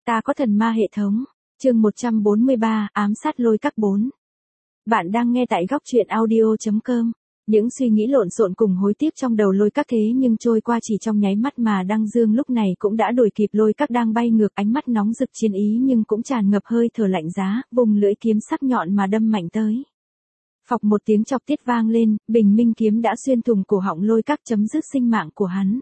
Ta có thần ma hệ thống. Chương 143, ám sát lôi các 4. Bạn đang nghe tại góc truyện audio.com. Những suy nghĩ lộn xộn cùng hối tiếc trong đầu lôi các thế nhưng trôi qua chỉ trong nháy mắt mà Đăng Dương lúc này cũng đã đuổi kịp lôi các đang bay ngược, ánh mắt nóng rực chiến ý nhưng cũng tràn ngập hơi thở lạnh giá, vùng lưỡi kiếm sắc nhọn mà đâm mạnh tới. Phọc một tiếng chọc tiết vang lên, bình minh kiếm đã xuyên thủng cổ họng lôi các, chấm dứt sinh mạng của hắn.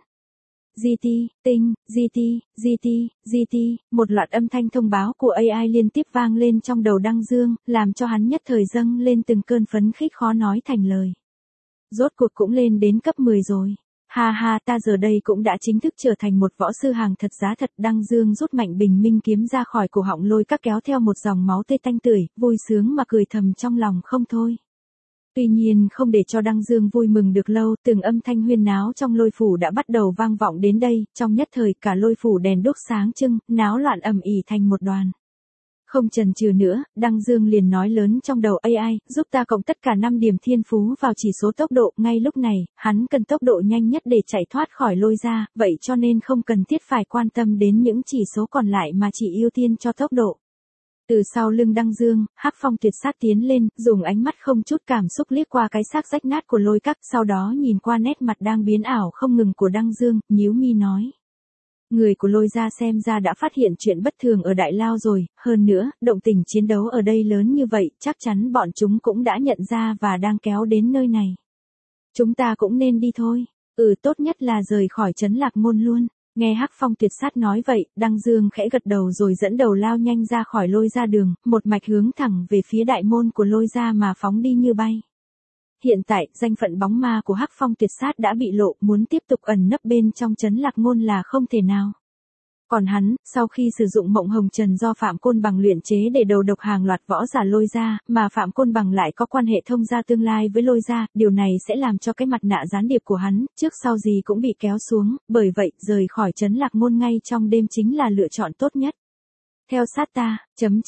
GT, tinh, GT, GT, GT, một loạt âm thanh thông báo của AI liên tiếp vang lên trong đầu Đăng Dương, làm cho hắn nhất thời dâng lên từng cơn phấn khích khó nói thành lời. Rốt cuộc cũng lên đến cấp 10 rồi. Ha ha, ta giờ đây cũng đã chính thức trở thành một võ sư hàng thật giá thật. Đăng Dương rút mạnh bình minh kiếm ra khỏi cổ họng lôi các, kéo theo một dòng máu tươi tanh tưởi, vui sướng mà cười thầm trong lòng không thôi. Tuy nhiên không để cho Đăng Dương vui mừng được lâu, từng âm thanh huyên náo trong lôi phủ đã bắt đầu vang vọng đến đây, trong nhất thời cả lôi phủ đèn đuốc sáng trưng, náo loạn ầm ĩ thành một đoàn. Không chần chừ nữa, Đăng Dương liền nói lớn trong đầu AI, giúp ta cộng tất cả 5 điểm thiên phú vào chỉ số tốc độ. Ngay lúc này, hắn cần tốc độ nhanh nhất để chạy thoát khỏi lôi ra, vậy cho nên không cần thiết phải quan tâm đến những chỉ số còn lại mà chỉ ưu tiên cho tốc độ. Từ sau lưng Đăng Dương, Hắc Phong Tuyệt Sát tiến lên, dùng ánh mắt không chút cảm xúc liếc qua cái xác rách nát của lôi các, sau đó nhìn qua nét mặt đang biến ảo không ngừng của Đăng Dương, nhíu mi nói. Người của lôi ra xem ra đã phát hiện chuyện bất thường ở Đại Lao rồi, hơn nữa, động tình chiến đấu ở đây lớn như vậy, chắc chắn bọn chúng cũng đã nhận ra và đang kéo đến nơi này. Chúng ta cũng nên đi thôi. Tốt nhất là rời khỏi trấn Lạc Môn luôn. Nghe Hắc Phong Tuyệt Sát nói vậy, Đăng Dương khẽ gật đầu rồi dẫn đầu lao nhanh ra khỏi lôi ra đường, một mạch hướng thẳng về phía đại môn của lôi ra mà phóng đi như bay. Hiện tại, danh phận bóng ma của Hắc Phong Tuyệt Sát đã bị lộ, muốn tiếp tục ẩn nấp bên trong trấn Lạc Môn là không thể nào. Còn hắn, sau khi sử dụng mộng hồng trần do Phạm Côn Bằng luyện chế để đầu độc hàng loạt võ giả lôi ra, mà Phạm Côn Bằng lại có quan hệ thông gia tương lai với lôi ra, điều này sẽ làm cho cái mặt nạ gián điệp của hắn, trước sau gì cũng bị kéo xuống, bởi vậy, rời khỏi trấn Lạc Môn ngay trong đêm chính là lựa chọn tốt nhất. Theo sát ta,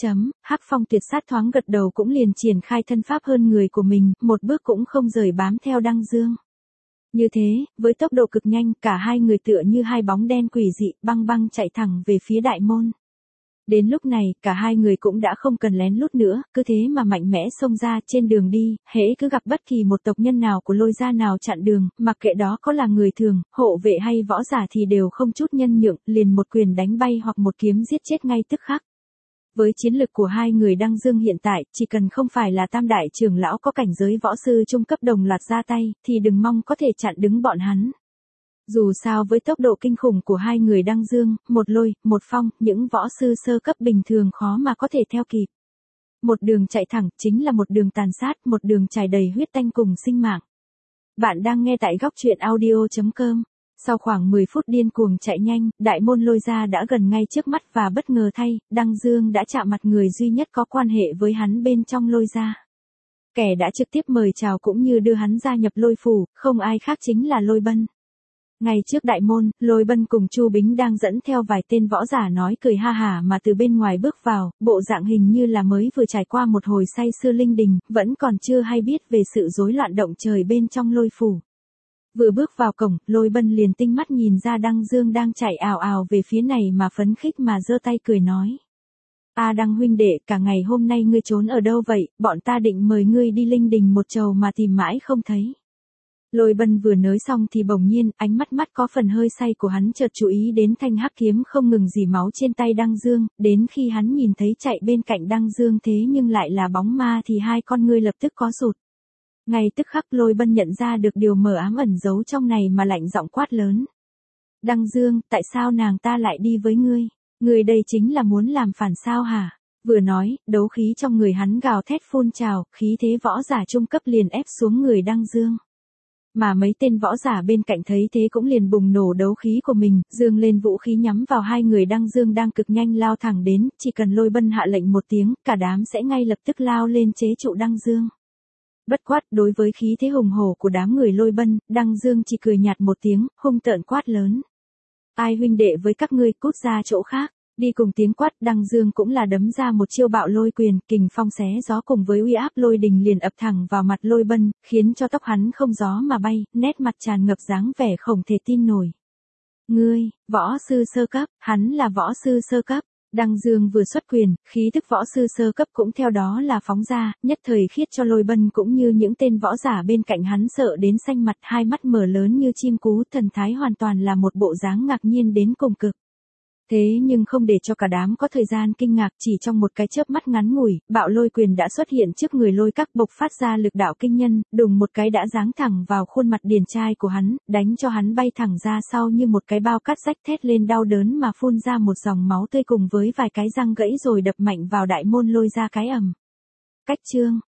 Hắc Phong Tuyệt Sát thoáng gật đầu cũng liền triển khai thân pháp hơn người của mình, một bước cũng không rời bám theo Đăng Dương. Như thế, với tốc độ cực nhanh, cả hai người tựa như hai bóng đen quỷ dị, băng băng chạy thẳng về phía đại môn. Đến lúc này, cả hai người cũng đã không cần lén lút nữa, cứ thế mà mạnh mẽ xông ra. Trên đường đi, hễ cứ gặp bất kỳ một tộc nhân nào của lôi gia nào chặn đường, mặc kệ đó có là người thường, hộ vệ hay võ giả thì đều không chút nhân nhượng, liền một quyền đánh bay hoặc một kiếm giết chết ngay tức khắc. Với chiến lực của hai người Đăng Dương hiện tại, chỉ cần không phải là tam đại trưởng lão có cảnh giới võ sư trung cấp đồng loạt ra tay, thì đừng mong có thể chặn đứng bọn hắn. Dù sao với tốc độ kinh khủng của hai người Đăng Dương, một lôi, một phong, những võ sư sơ cấp bình thường khó mà có thể theo kịp. Một đường chạy thẳng, chính là một đường tàn sát, một đường trải đầy huyết tanh cùng sinh mạng. Bạn đang nghe tại góc truyện audio.com. Sau khoảng 10 phút điên cuồng chạy nhanh, đại môn lôi ra đã gần ngay trước mắt và bất ngờ thay, Đăng Dương đã chạm mặt người duy nhất có quan hệ với hắn bên trong lôi ra. Kẻ đã trực tiếp mời chào cũng như đưa hắn gia nhập lôi phủ, không ai khác chính là Lôi Bân. Ngay trước đại môn, Lôi Bân cùng Chu Bính đang dẫn theo vài tên võ giả nói cười ha hả mà từ bên ngoài bước vào, bộ dạng hình như là mới vừa trải qua một hồi say sưa linh đình, vẫn còn chưa hay biết về sự rối loạn động trời bên trong lôi phủ. Vừa bước vào cổng, Lôi Bân liền tinh mắt nhìn ra Đăng Dương đang chạy ào ào về phía này mà phấn khích mà giơ tay cười nói. Đăng huynh đệ, cả ngày hôm nay ngươi trốn ở đâu vậy, bọn ta định mời ngươi đi linh đình một chầu mà tìm mãi không thấy. Lôi Bân vừa nói xong thì bỗng nhiên, ánh mắt có phần hơi say của hắn chợt chú ý đến thanh hắc kiếm không ngừng rỉ máu trên tay Đăng Dương, đến khi hắn nhìn thấy chạy bên cạnh Đăng Dương thế nhưng lại là bóng ma thì hai con ngươi lập tức có sụt. Ngay tức khắc Lôi Bân nhận ra được điều mờ ám ẩn giấu trong này mà lạnh giọng quát lớn. Đăng Dương, tại sao nàng ta lại đi với ngươi? Ngươi đây chính là muốn làm phản sao hả? Vừa nói, đấu khí trong người hắn gào thét phun trào, khí thế võ giả trung cấp liền ép xuống người Đăng Dương. Mà mấy tên võ giả bên cạnh thấy thế cũng liền bùng nổ đấu khí của mình, dương lên vũ khí nhắm vào hai người Đăng Dương đang cực nhanh lao thẳng đến, chỉ cần Lôi Bân hạ lệnh một tiếng, cả đám sẽ ngay lập tức lao lên chế trụ Đăng Dương. Bất quát, đối với khí thế hùng hổ của đám người Lôi Bân, Đăng Dương chỉ cười nhạt một tiếng, hung tợn quát lớn. Ai huynh đệ với các ngươi, cút ra chỗ khác. Đi cùng tiếng quát, Đăng Dương cũng là đấm ra một chiêu bạo lôi quyền, kình phong xé gió cùng với uy áp lôi đình liền ập thẳng vào mặt Lôi Bân, khiến cho tóc hắn không gió mà bay, nét mặt tràn ngập dáng vẻ không thể tin nổi. Ngươi, võ sư sơ cấp, hắn là võ sư sơ cấp. Đăng Dương vừa xuất quyền, khí thức võ sư sơ cấp cũng theo đó là phóng ra, nhất thời khiết cho Lôi Bân cũng như những tên võ giả bên cạnh hắn sợ đến xanh mặt, hai mắt mở lớn như chim cú, thần thái hoàn toàn là một bộ dáng ngạc nhiên đến cùng cực. Thế nhưng không để cho cả đám có thời gian kinh ngạc, chỉ trong một cái chớp mắt ngắn ngủi, bạo lôi quyền đã xuất hiện trước người Lôi Các, bộc phát ra lực đạo kinh nhân, đùng một cái đã giáng thẳng vào khuôn mặt điển trai của hắn, đánh cho hắn bay thẳng ra sau như một cái bao cát rách, thét lên đau đớn mà phun ra một dòng máu tươi cùng với vài cái răng gãy rồi đập mạnh vào đại môn Lôi ra cái ầm. Cách chương